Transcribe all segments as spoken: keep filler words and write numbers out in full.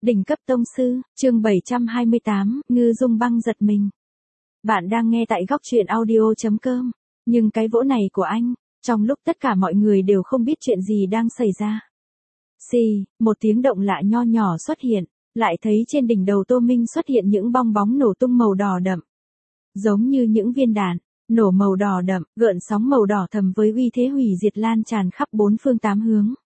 Đỉnh cấp tông sư, chương bảy trăm hai mươi tám, Ngư Dung Băng giật mình. Bạn đang nghe tại góc truyện audio chấm com, nhưng cái vỗ này của anh, trong lúc tất cả mọi người đều không biết chuyện gì đang xảy ra. Xì, một tiếng động lạ nho nhỏ xuất hiện, lại thấy trên đỉnh đầu Tô Minh xuất hiện những bong bóng nổ tung màu đỏ đậm. Giống như những viên đạn, nổ màu đỏ đậm, gợn sóng màu đỏ thầm với uy thế hủy diệt lan tràn khắp bốn phương tám hướng.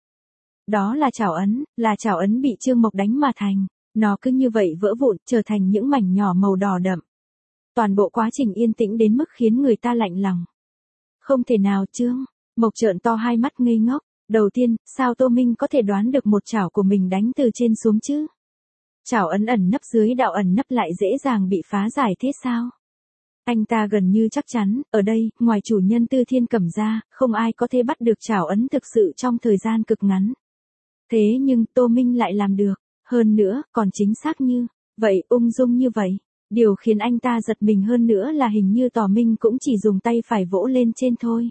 Đó là trảo ấn, là trảo ấn bị Trương Mộc đánh mà thành, nó cứ như vậy vỡ vụn, trở thành những mảnh nhỏ màu đỏ đậm. Toàn bộ quá trình yên tĩnh đến mức khiến người ta lạnh lòng. Không thể nào Trương, Mộc trợn to hai mắt ngây ngốc, đầu tiên, sao Tô Minh có thể đoán được một chảo của mình đánh từ trên xuống chứ? Chảo ấn ẩn nấp dưới đạo ẩn nấp lại dễ dàng bị phá giải thế sao? Anh ta gần như chắc chắn, ở đây, ngoài chủ nhân Tư Thiên Cẩm ra, không ai có thể bắt được chảo ấn thực sự trong thời gian cực ngắn. Thế nhưng Tô Minh lại làm được, hơn nữa, còn chính xác như, vậy ung dung như vậy. Điều khiến anh ta giật mình hơn nữa là hình như Tò Minh cũng chỉ dùng tay phải vỗ lên trên thôi.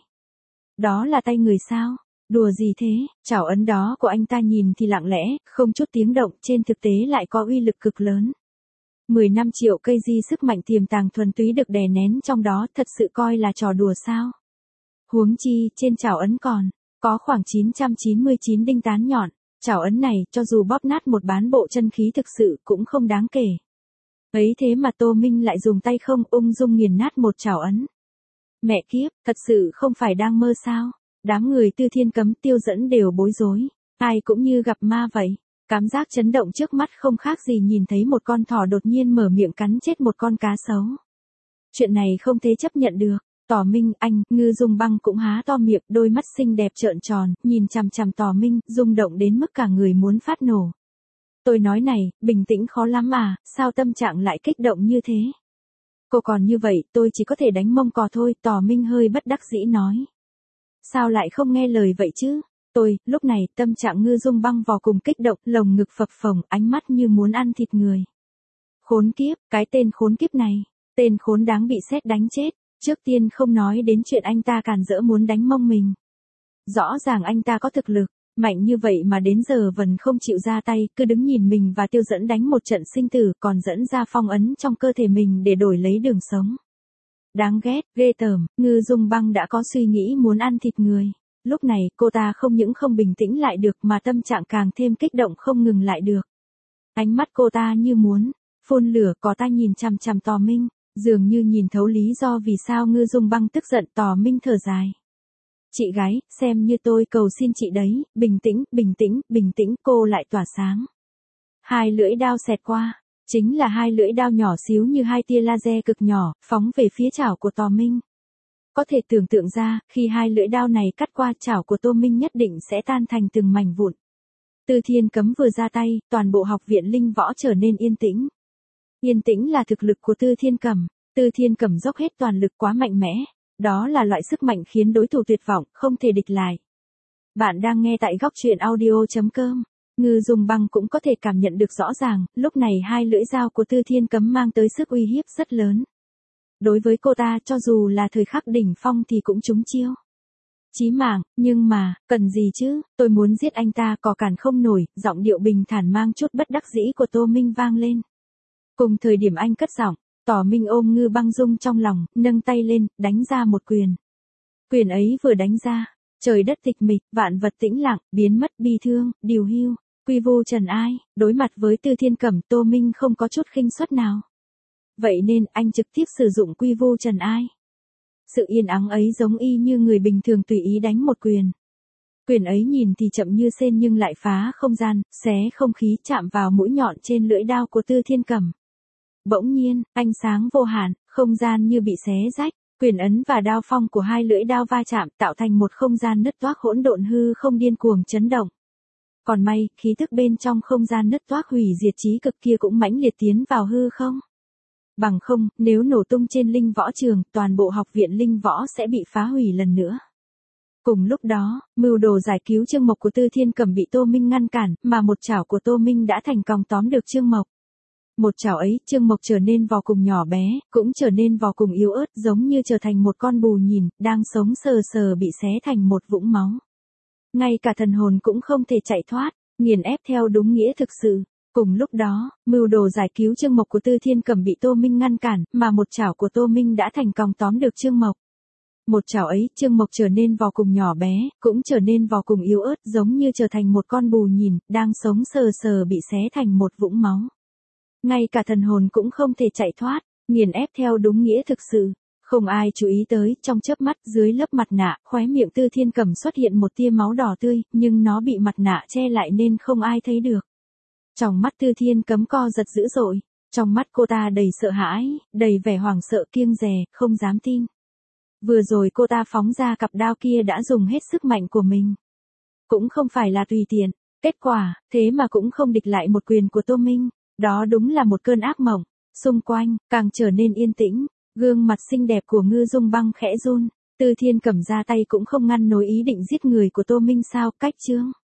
Đó là tay người sao? Đùa gì thế? Chảo ấn đó của anh ta nhìn thì lặng lẽ, không chút tiếng động, trên thực tế lại có uy lực cực lớn. mười lăm triệu cây di sức mạnh tiềm tàng thuần túy được đè nén trong đó, thật sự coi là trò đùa sao? Huống chi, trên chảo ấn còn có khoảng chín trăm chín mươi chín đinh tán nhọn. Chảo ấn này, cho dù bóp nát một bán bộ chân khí thực sự cũng không đáng kể. Ấy thế mà Tô Minh lại dùng tay không ung dung nghiền nát một chảo ấn. Mẹ kiếp, thật sự không phải đang mơ sao? Đám người Tư Thiên Cấm Tiêu Dẫn đều bối rối, ai cũng như gặp ma vậy. Cảm giác chấn động trước mắt không khác gì nhìn thấy một con thỏ đột nhiên mở miệng cắn chết một con cá sấu. Chuyện này không thể chấp nhận được. Tò Minh, anh, Ngư Dung Băng cũng há to miệng, đôi mắt xinh đẹp trợn tròn, nhìn chằm chằm Tò Minh, rung động đến mức cả người muốn phát nổ. Tôi nói này, bình tĩnh khó lắm à, sao tâm trạng lại kích động như thế? Cô còn như vậy, tôi chỉ có thể đánh mông cò thôi, Tò Minh hơi bất đắc dĩ nói. Sao lại không nghe lời vậy chứ? Tôi, lúc này, tâm trạng Ngư Dung Băng vô cùng kích động, lồng ngực phập phồng, ánh mắt như muốn ăn thịt người. Khốn kiếp, cái tên khốn kiếp này, tên khốn đáng bị sét đánh chết. Trước tiên không nói đến chuyện anh ta càn rỡ muốn đánh mông mình. Rõ ràng anh ta có thực lực, mạnh như vậy mà đến giờ vẫn không chịu ra tay, cứ đứng nhìn mình và Tiêu Dẫn đánh một trận sinh tử, còn dẫn ra phong ấn trong cơ thể mình để đổi lấy đường sống. Đáng ghét, ghê tởm, Ngư Dung Băng đã có suy nghĩ muốn ăn thịt người. Lúc này, cô ta không những không bình tĩnh lại được mà tâm trạng càng thêm kích động không ngừng lại được. Ánh mắt cô ta như muốn phun lửa, có ta nhìn chằm chằm Tò Minh. Dường như nhìn thấu lý do vì sao Ngư Dung Băng tức giận. Tò Minh thở dài. Chị gái, xem như tôi cầu xin chị đấy, bình tĩnh, bình tĩnh, bình tĩnh, cô lại tỏa sáng. Hai lưỡi đao xẹt qua, chính là hai lưỡi đao nhỏ xíu như hai tia laser cực nhỏ, phóng về phía chảo của Tò Minh. Có thể tưởng tượng ra, khi hai lưỡi đao này cắt qua chảo của Tô Minh nhất định sẽ tan thành từng mảnh vụn. Tư Thiên Cấm vừa ra tay, toàn bộ học viện linh võ trở nên yên tĩnh. Yên tĩnh là thực lực của Tư Thiên Cẩm. Tư Thiên Cẩm dốc hết toàn lực quá mạnh mẽ. Đó là loại sức mạnh khiến đối thủ tuyệt vọng, không thể địch lại. Bạn đang nghe tại góc truyện audio chấm com. Ngư Dung Băng cũng có thể cảm nhận được rõ ràng, lúc này hai lưỡi dao của Tư Thiên Cấm mang tới sức uy hiếp rất lớn. Đối với cô ta, cho dù là thời khắc đỉnh phong thì cũng trúng chiêu. Chí mạng, nhưng mà, cần gì chứ, tôi muốn giết anh ta, có cản không nổi, giọng điệu bình thản mang chút bất đắc dĩ của Tô Minh vang lên. Cùng thời điểm anh cất giọng, Tò Minh ôm Ngư Băng Dung trong lòng, nâng tay lên, đánh ra một quyền. Quyền ấy vừa đánh ra, trời đất tịch mịch, vạn vật tĩnh lặng, biến mất bi thương, điều hưu, quy vu trần ai, đối mặt với Tư Thiên Cẩm, Tô Minh không có chút khinh suất nào. Vậy nên, anh trực tiếp sử dụng quy vu trần ai. Sự yên ắng ấy giống y như người bình thường tùy ý đánh một quyền. Quyền ấy nhìn thì chậm như sên nhưng lại phá không gian, xé không khí, chạm vào mũi nhọn trên lưỡi đao của Tư Thiên Cẩm. Bỗng nhiên, ánh sáng vô hạn, không gian như bị xé rách, quyền ấn và đao phong của hai lưỡi đao va chạm tạo thành một không gian nứt toác hỗn độn hư không điên cuồng chấn động. Còn may, khí tức bên trong không gian nứt toác hủy diệt chí cực kia cũng mãnh liệt tiến vào hư không. Bằng không, nếu nổ tung trên linh võ trường, toàn bộ học viện linh võ sẽ bị phá hủy lần nữa. Cùng lúc đó, mưu đồ giải cứu Trương Mộc của Tư Thiên Cẩm bị Tô Minh ngăn cản, mà một chảo của Tô Minh đã thành công tóm được Trương Mộc. Một chảo ấy, Trương Mộc trở nên vô cùng nhỏ bé, cũng trở nên vô cùng yếu ớt, giống như trở thành một con bù nhìn, đang sống sờ sờ bị xé thành một vũng máu. Ngay cả thần hồn cũng không thể chạy thoát, nghiền ép theo đúng nghĩa thực sự. Cùng lúc đó, mưu đồ giải cứu Trương Mộc của Tư Thiên Cẩm bị Tô Minh ngăn cản, mà một chảo của Tô Minh đã thành công tóm được Trương Mộc. Một chảo ấy, Trương Mộc trở nên vô cùng nhỏ bé, cũng trở nên vô cùng yếu ớt, giống như trở thành một con bù nhìn, đang sống sờ sờ bị xé thành một vũng máu. Ngay cả thần hồn cũng không thể chạy thoát, nghiền ép theo đúng nghĩa thực sự. Không ai chú ý tới, trong chớp mắt, dưới lớp mặt nạ, khóe miệng Tư Thiên Cẩm xuất hiện một tia máu đỏ tươi, nhưng nó bị mặt nạ che lại nên không ai thấy được. Trong mắt Tư Thiên Cẩm co giật dữ dội, trong mắt cô ta đầy sợ hãi, đầy vẻ hoảng sợ kiêng dè, không dám tin. Vừa rồi cô ta phóng ra cặp đao kia đã dùng hết sức mạnh của mình. Cũng không phải là tùy tiện, kết quả, thế mà cũng không địch lại một quyền của Tô Minh. Đó đúng là một cơn ác mộng, xung quanh, càng trở nên yên tĩnh, gương mặt xinh đẹp của Ngư Dung Băng khẽ run. Tư Thiên Cẩm ra tay cũng không ngăn nổi ý định giết người của Tô Minh sao, cách chương.